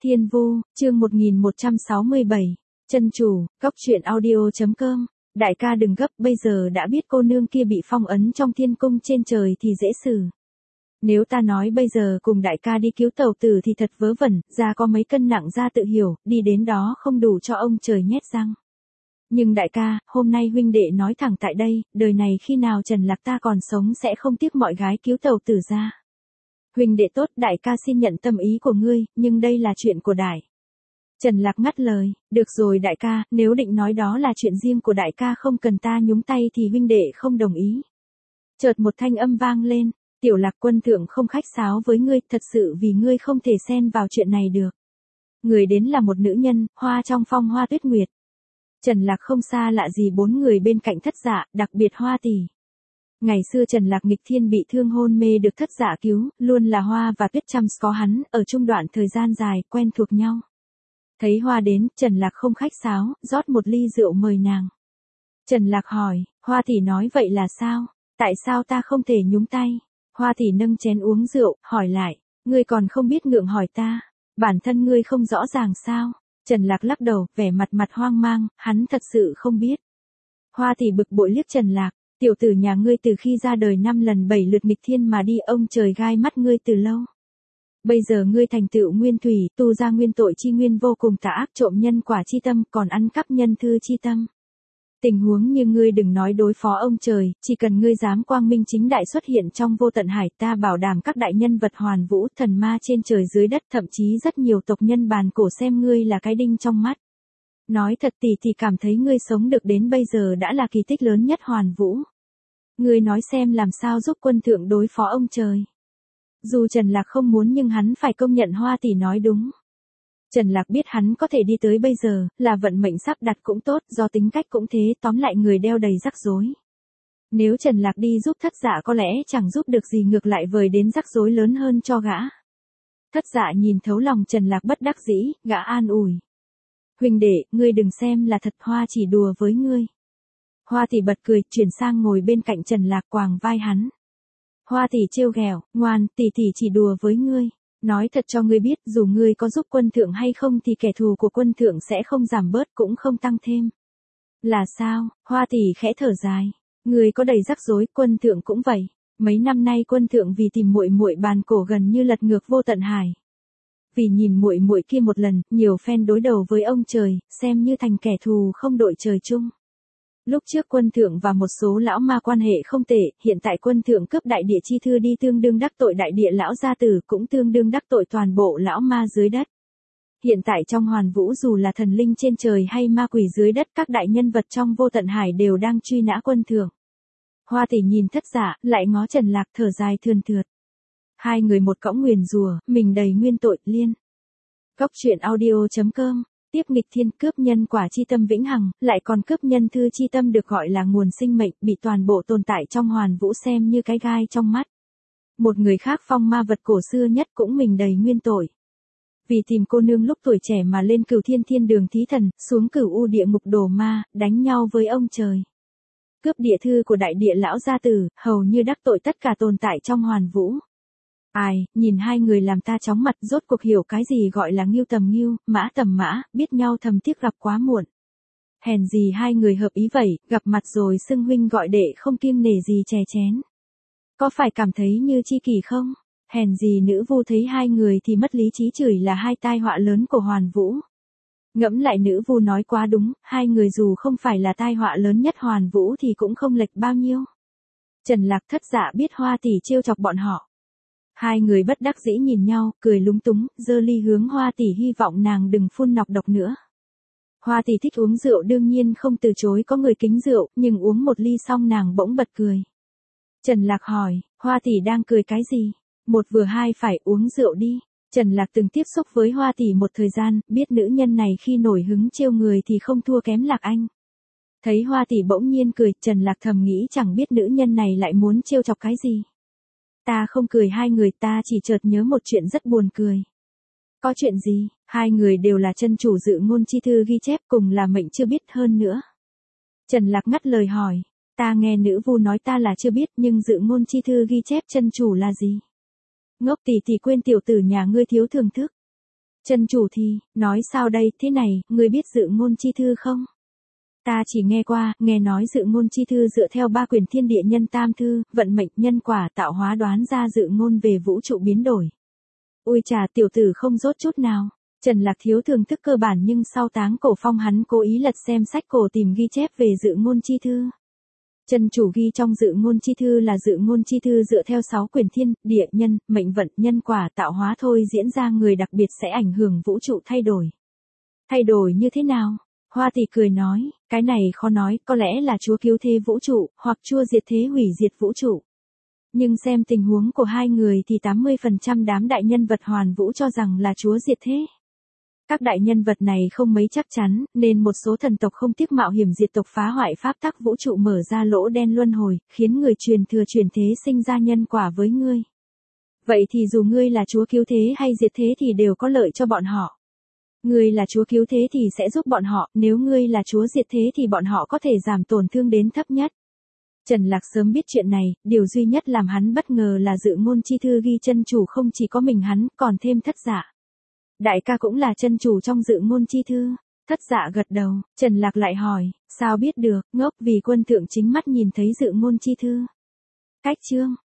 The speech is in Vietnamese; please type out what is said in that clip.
Thiên Vu, chương 1167. Chân chủ, góc truyện audio.com. Đại ca đừng gấp, bây giờ đã biết cô nương kia bị phong ấn trong thiên cung trên trời thì dễ xử. Nếu ta nói bây giờ cùng đại ca đi cứu tàu tử thì thật vớ vẩn, ra có mấy cân nặng ra tự hiểu, đi đến đó không đủ cho ông trời nhét răng. Nhưng đại ca, hôm nay huynh đệ nói thẳng tại đây, đời này khi nào Trần Lạc ta còn sống sẽ không tiếc mọi gái cứu tàu tử ra. Huynh đệ tốt, đại ca xin nhận tâm ý của ngươi, nhưng đây là chuyện của đại. Trần Lạc ngắt lời, được rồi đại ca, nếu định nói đó là chuyện riêng của đại ca không cần ta nhúng tay thì huynh đệ không đồng ý. Chợt một thanh âm vang lên, Tiểu Lạc quân thượng không khách sáo với ngươi, thật sự vì ngươi không thể xen vào chuyện này được. Người đến là một nữ nhân, hoa trong phong hoa tuyết nguyệt. Trần Lạc không xa lạ gì bốn người bên cạnh Thất Dạ, đặc biệt Hoa tỷ. Ngày xưa Trần Lạc nghịch thiên bị thương hôn mê được Thất Dạ cứu, luôn là Hoa và Tuyết chăm có hắn, ở chung đoạn thời gian dài, quen thuộc nhau. Thấy Hoa đến, Trần Lạc không khách sáo, rót một ly rượu mời nàng. Trần Lạc hỏi, Hoa tỷ nói vậy là sao? Tại sao ta không thể nhúng tay? Hoa tỷ nâng chén uống rượu, hỏi lại, ngươi còn không biết ngượng hỏi ta, bản thân ngươi không rõ ràng sao? Trần Lạc lắc đầu, vẻ mặt hoang mang, hắn thật sự không biết. Hoa tỷ bực bội liếc Trần Lạc, tiểu tử nhà ngươi từ khi ra đời 5 lần 7 lượt nghịch thiên mà đi, ông trời gai mắt ngươi từ lâu. Bây giờ ngươi thành tựu nguyên thủy, tu ra nguyên tội chi nguyên vô cùng tà ác, trộm nhân quả chi tâm, còn ăn cắp nhân thư chi tâm. Tình huống như ngươi đừng nói đối phó ông trời, chỉ cần ngươi dám quang minh chính đại xuất hiện trong vô tận hải, ta bảo đảm các đại nhân vật hoàn vũ, thần ma trên trời dưới đất, thậm chí rất nhiều tộc nhân bàn cổ xem ngươi là cái đinh trong mắt. Nói thật tỷ thì cảm thấy ngươi sống được đến bây giờ đã là kỳ tích lớn nhất hoàn vũ. Ngươi nói xem làm sao giúp quân thượng đối phó ông trời. Dù Trần Lạc không muốn nhưng hắn phải công nhận Hoa tỷ nói đúng. Trần Lạc biết hắn có thể đi tới bây giờ, là vận mệnh sắp đặt cũng tốt, do tính cách cũng thế, tóm lại người đeo đầy rắc rối. Nếu Trần Lạc đi giúp Thất Dạ có lẽ chẳng giúp được gì, ngược lại vời đến rắc rối lớn hơn cho gã. Thất Dạ nhìn thấu lòng Trần Lạc bất đắc dĩ, gã an ủi. Huynh đệ, ngươi đừng xem là thật, Hoa chỉ đùa với ngươi. Hoa tỷ bật cười, chuyển sang ngồi bên cạnh Trần Lạc quàng vai hắn. Hoa tỷ trêu ghẹo, ngoan, tỷ chỉ đùa với ngươi. Nói thật cho ngươi biết, dù ngươi có giúp quân thượng hay không thì kẻ thù của quân thượng sẽ không giảm bớt cũng không tăng thêm. Là sao? Hoa tỷ khẽ thở dài. Ngươi có đầy rắc rối, quân thượng cũng vậy. Mấy năm nay quân thượng vì tìm muội muội bàn cổ gần như lật ngược vô tận hải. Vì nhìn muội muội kia một lần, nhiều phen đối đầu với ông trời, xem như thành kẻ thù không đội trời chung. Lúc trước quân thượng và một số lão ma quan hệ không tệ, hiện tại quân thượng cướp đại địa chi thư đi tương đương đắc tội đại địa lão gia tử, cũng tương đương đắc tội toàn bộ lão ma dưới đất. Hiện tại trong hoàn vũ dù là thần linh trên trời hay ma quỷ dưới đất, các đại nhân vật trong vô tận hải đều đang truy nã quân thượng. Hoa tỷ nhìn Thất Dạ, lại ngó Trần Lạc thở dài thườn thượt. Hai người một cõng nguyền rủa, mình đầy nguyên tội, liên. Góc truyện audio.com. Tiếp nghịch thiên, cướp nhân quả chi tâm vĩnh hằng, lại còn cướp nhân thư chi tâm được gọi là nguồn sinh mệnh, bị toàn bộ tồn tại trong hoàn vũ xem như cái gai trong mắt. Một người khác phong ma vật cổ xưa nhất cũng mình đầy nguyên tội. Vì tìm cô nương lúc tuổi trẻ mà lên Cửu Thiên Thiên Đường thí thần, xuống Cửu U địa ngục đổ ma, đánh nhau với ông trời. Cướp địa thư của đại địa lão gia tử, hầu như đắc tội tất cả tồn tại trong hoàn vũ. Ai, nhìn hai người làm ta chóng mặt, rốt cuộc hiểu cái gì gọi là ngưu tầm ngưu, mã tầm mã, biết nhau thầm tiếc gặp quá muộn. Hèn gì hai người hợp ý vậy, gặp mặt rồi xưng huynh gọi đệ không kiêng nể gì chè chén. Có phải cảm thấy như chi kỷ không? Hèn gì nữ vu thấy hai người thì mất lý trí, chửi là hai tai họa lớn của hoàn vũ. Ngẫm lại nữ vu nói quá đúng, hai người dù không phải là tai họa lớn nhất hoàn vũ thì cũng không lệch bao nhiêu. Trần Lạc Thất Dạ biết Hoa tỷ trêu chọc bọn họ. Hai người bất đắc dĩ nhìn nhau, cười lúng túng, giơ ly hướng Hoa tỷ hy vọng nàng đừng phun nọc độc nữa. Hoa tỷ thích uống rượu đương nhiên không từ chối có người kính rượu, nhưng uống một ly xong nàng bỗng bật cười. Trần Lạc hỏi, Hoa tỷ đang cười cái gì? Một vừa hai phải, uống rượu đi. Trần Lạc từng tiếp xúc với Hoa tỷ một thời gian, biết nữ nhân này khi nổi hứng trêu người thì không thua kém Lạc Anh. Thấy Hoa tỷ bỗng nhiên cười, Trần Lạc thầm nghĩ chẳng biết nữ nhân này lại muốn trêu chọc cái gì. Ta không cười, hai người, ta chỉ chợt nhớ một chuyện rất buồn cười. Có chuyện gì? Hai người đều là chân chủ dự ngôn chi thư ghi chép, cùng là mệnh chưa biết hơn nữa. Trần Lạc ngắt lời hỏi, ta nghe nữ vu nói ta là chưa biết, nhưng dự ngôn chi thư ghi chép chân chủ là gì? Ngốc tỷ quên tiểu tử nhà ngươi thiếu thưởng thức. Chân chủ thì, nói sao đây, thế này, ngươi biết dự ngôn chi thư không? Ta chỉ nghe qua, nghe nói dự ngôn chi thư dựa theo 3 quyển thiên địa nhân tam thư, vận mệnh nhân quả tạo hóa đoán ra dự ngôn về vũ trụ biến đổi. Ôi trà, tiểu tử không dốt chút nào. Trần Lạc thiếu thưởng thức cơ bản nhưng sau táng cổ phong hắn cố ý lật xem sách cổ tìm ghi chép về dự ngôn chi thư. Chân chủ ghi trong dự ngôn chi thư là dự ngôn chi thư dựa theo 6 quyển thiên, địa, nhân, mệnh vận, nhân quả tạo hóa thôi diễn ra người đặc biệt sẽ ảnh hưởng vũ trụ thay đổi. Thay đổi như thế nào? Hoa Tỷ cười nói, cái này khó nói, có lẽ là Chúa cứu thế vũ trụ, hoặc Chúa diệt thế hủy diệt vũ trụ. Nhưng xem tình huống của hai người thì 80% đám đại nhân vật hoàn vũ cho rằng là Chúa diệt thế. Các đại nhân vật này không mấy chắc chắn, nên một số thần tộc không tiếc mạo hiểm diệt tộc phá hoại pháp tắc vũ trụ mở ra lỗ đen luân hồi, khiến người truyền thừa chuyển thế sinh ra nhân quả với ngươi. Vậy thì dù ngươi là Chúa cứu thế hay diệt thế thì đều có lợi cho bọn họ. Ngươi là Chúa cứu thế thì sẽ giúp bọn họ, nếu ngươi là Chúa diệt thế thì bọn họ có thể giảm tổn thương đến thấp nhất. Trần Lạc sớm biết chuyện này, điều duy nhất làm hắn bất ngờ là dự ngôn chi thư ghi chân chủ không chỉ có mình hắn, còn thêm Thất Dạ. Đại ca cũng là chân chủ trong dự ngôn chi thư. Thất Dạ gật đầu, Trần Lạc lại hỏi, sao biết được, ngốc vì quân thượng chính mắt nhìn thấy dự ngôn chi thư. Cách chương.